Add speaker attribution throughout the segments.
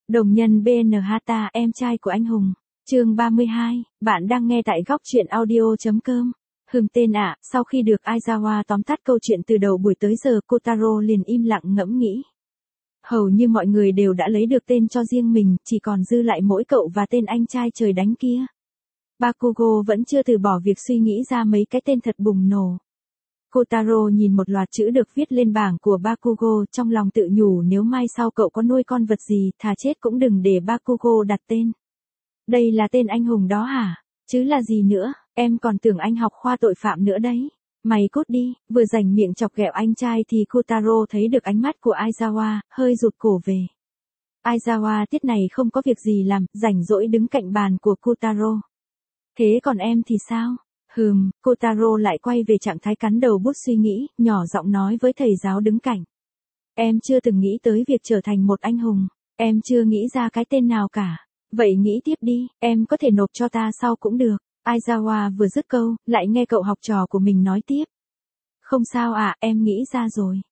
Speaker 1: Đồng nhân BN Hata, em trai của anh hùng. Chương 32, bạn đang nghe tại góc truyện audio.com. Tên ạ, sau khi được Aizawa tóm tắt câu chuyện từ đầu buổi tới giờ, Kotaro liền im lặng ngẫm nghĩ. Hầu như mọi người đều đã lấy được tên cho riêng mình, chỉ còn dư lại mỗi cậu và tên anh trai trời đánh kia. Bakugo vẫn chưa từ bỏ việc suy nghĩ ra mấy cái tên thật bùng nổ. Kotaro nhìn một loạt chữ được viết lên bảng của Bakugo, trong lòng tự nhủ nếu mai sau cậu có nuôi con vật gì, thà chết cũng đừng để Bakugo đặt tên. Đây là tên anh hùng đó hả? Chứ là gì nữa, em còn tưởng anh học khoa tội phạm nữa đấy. Mày cút đi, vừa rảnh miệng chọc ghẹo anh trai thì Kotaro thấy được ánh mắt của Aizawa, hơi rụt cổ về. Aizawa tiết này không có việc gì làm, rảnh rỗi đứng cạnh bàn của Kotaro. Thế còn em thì sao? Kotaro lại quay về trạng thái cắn đầu bút suy nghĩ, nhỏ giọng nói với thầy giáo đứng cạnh. Em chưa từng nghĩ tới việc trở thành một anh hùng, em chưa nghĩ ra cái tên nào cả. Vậy nghĩ tiếp đi, em có thể nộp cho ta sau cũng được. Aizawa vừa dứt câu, lại nghe cậu học trò của mình nói tiếp. Không sao ạ, em nghĩ ra rồi.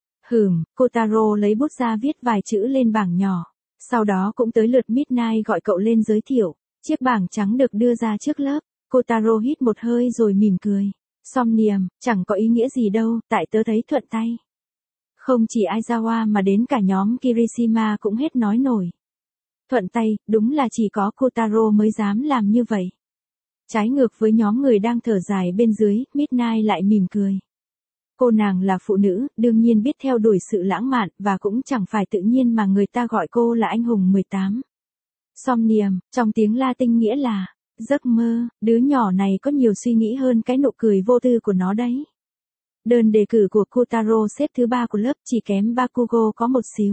Speaker 1: Kotaro lấy bút ra viết vài chữ lên bảng nhỏ. Sau đó cũng tới lượt Midnight gọi cậu lên giới thiệu. Chiếc bảng trắng được đưa ra trước lớp. Kotaro hít một hơi rồi mỉm cười. Somnium, chẳng có ý nghĩa gì đâu, tại tớ thấy thuận tay. Không chỉ Aizawa mà đến cả nhóm Kirishima cũng hết nói nổi. Thuận tay, đúng là chỉ có Kotaro mới dám làm như vậy. Trái ngược với nhóm người đang thở dài bên dưới, Midnight lại mỉm cười. Cô nàng là phụ nữ, đương nhiên biết theo đuổi sự lãng mạn, và cũng chẳng phải tự nhiên mà người ta gọi cô là anh hùng 18. Somnium, trong tiếng Latin nghĩa là giấc mơ, đứa nhỏ này có nhiều suy nghĩ hơn cái nụ cười vô tư của nó đấy. Đơn đề cử của Kotaro xếp thứ 3 của lớp, chỉ kém Bakugo có một xíu.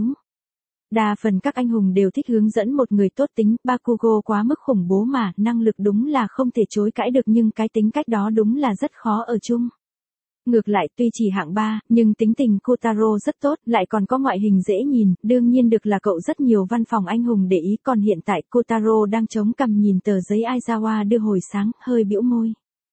Speaker 1: Đa phần các anh hùng đều thích hướng dẫn một người tốt tính, Bakugo quá mức khủng bố mà, năng lực đúng là không thể chối cãi được nhưng cái tính cách đó đúng là rất khó ở chung. Ngược lại tuy chỉ hạng 3, nhưng tính tình Kotaro rất tốt, lại còn có ngoại hình dễ nhìn, đương nhiên được là cậu rất nhiều văn phòng anh hùng để ý, còn hiện tại Kotaro đang chống cằm nhìn tờ giấy Aizawa đưa hồi sáng, hơi bĩu môi.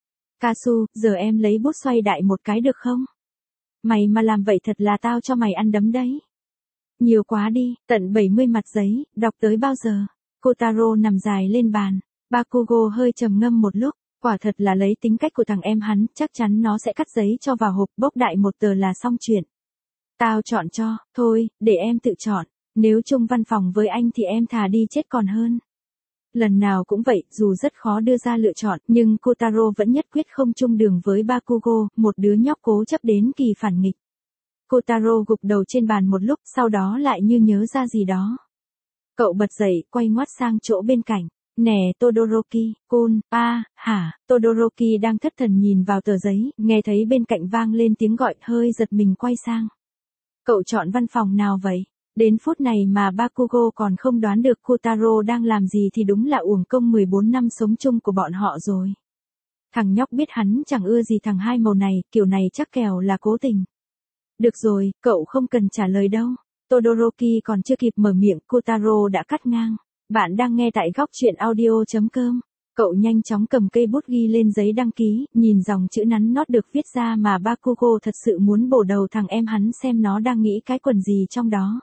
Speaker 1: Kasu, giờ em lấy bút xoay đại một cái được không? Mày mà làm vậy thật là tao cho mày ăn đấm đấy. Nhiều quá đi, tận 70 mặt giấy, đọc tới bao giờ? Kotaro nằm dài lên bàn. Bakugo hơi trầm ngâm một lúc, quả thật là lấy tính cách của thằng em hắn, chắc chắn nó sẽ cắt giấy cho vào hộp, bốc đại một tờ là xong chuyện. Tao chọn cho, thôi, để em tự chọn, nếu chung văn phòng với anh thì em thà đi chết còn hơn. Lần nào cũng vậy, dù rất khó đưa ra lựa chọn, nhưng Kotaro vẫn nhất quyết không chung đường với Bakugo, một đứa nhóc cố chấp đến kỳ phản nghịch. Kotaro gục đầu trên bàn một lúc, sau đó lại như nhớ ra gì đó. Cậu bật dậy, quay ngoắt sang chỗ bên cạnh. Nè Todoroki-kun, hả? Todoroki đang thất thần nhìn vào tờ giấy, nghe thấy bên cạnh vang lên tiếng gọi, hơi giật mình quay sang. Cậu chọn văn phòng nào vậy? Đến phút này mà Bakugo còn không đoán được Kotaro đang làm gì thì đúng là uổng công 14 năm sống chung của bọn họ rồi. Thằng nhóc biết hắn chẳng ưa gì thằng hai màu này, kiểu này chắc kèo là cố tình. Được rồi, cậu không cần trả lời đâu. Todoroki còn chưa kịp mở miệng, Kotaro đã cắt ngang. Bạn đang nghe tại góc truyện audio.com. Cậu nhanh chóng cầm cây bút ghi lên giấy đăng ký, nhìn dòng chữ nắn nót được viết ra mà Bakugo thật sự muốn bổ đầu thằng em hắn xem nó đang nghĩ cái quần gì trong đó.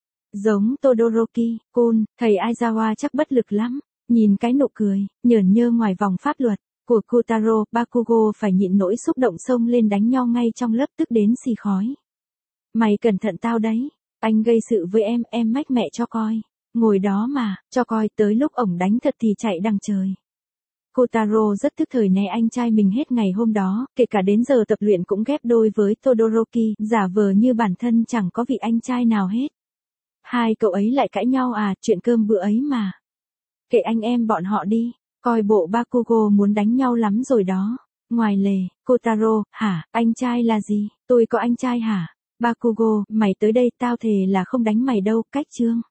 Speaker 1: Giống Todoroki-kun, thầy Aizawa chắc bất lực lắm. Nhìn cái nụ cười, nhởn nhơ ngoài vòng pháp luật của Kotaro, Bakugo phải nhịn nỗi xúc động xông lên đánh nhau ngay trong lớp, tức đến xì khói. Mày cẩn thận tao đấy, anh gây sự với em mách mẹ cho coi. Ngồi đó mà, cho coi, tới lúc ổng đánh thật thì chạy đằng trời. Kotaro rất thức thời né anh trai mình hết ngày hôm đó, kể cả đến giờ tập luyện cũng ghép đôi với Todoroki, giả vờ như bản thân chẳng có vị anh trai nào hết. Hai cậu ấy lại cãi nhau à, chuyện cơm bữa ấy mà. Kệ anh em bọn họ đi, coi bộ Bakugo muốn đánh nhau lắm rồi đó. Ngoài lề, Kotaro, hả, anh trai là gì, tôi có anh trai hả? Bakugo, mày tới đây tao thề là không đánh mày đâu, cách chương.